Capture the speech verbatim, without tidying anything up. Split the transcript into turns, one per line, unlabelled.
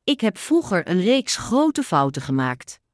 Ik heb vroeger een reeks grote fouten gemaakt.